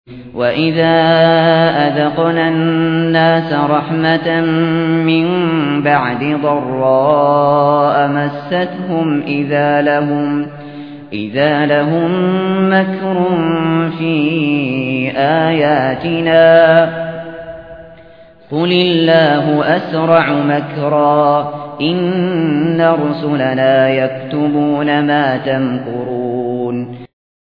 وَإِذَا أَذَقْنَا النَّاسَ رَحْمَةً مِّن بَعْدِ ضَرَّاءَ مَسَّتْهُمْ إِذَا لَهُم مَّكْرٌ فِي آيَاتِنَا قُلِ اللَّهُ أَسْرَعُ مَكْرًا إِنَّ رُسُلَنَا يَكْتُبُونَ مَا تَمْكُرُونَ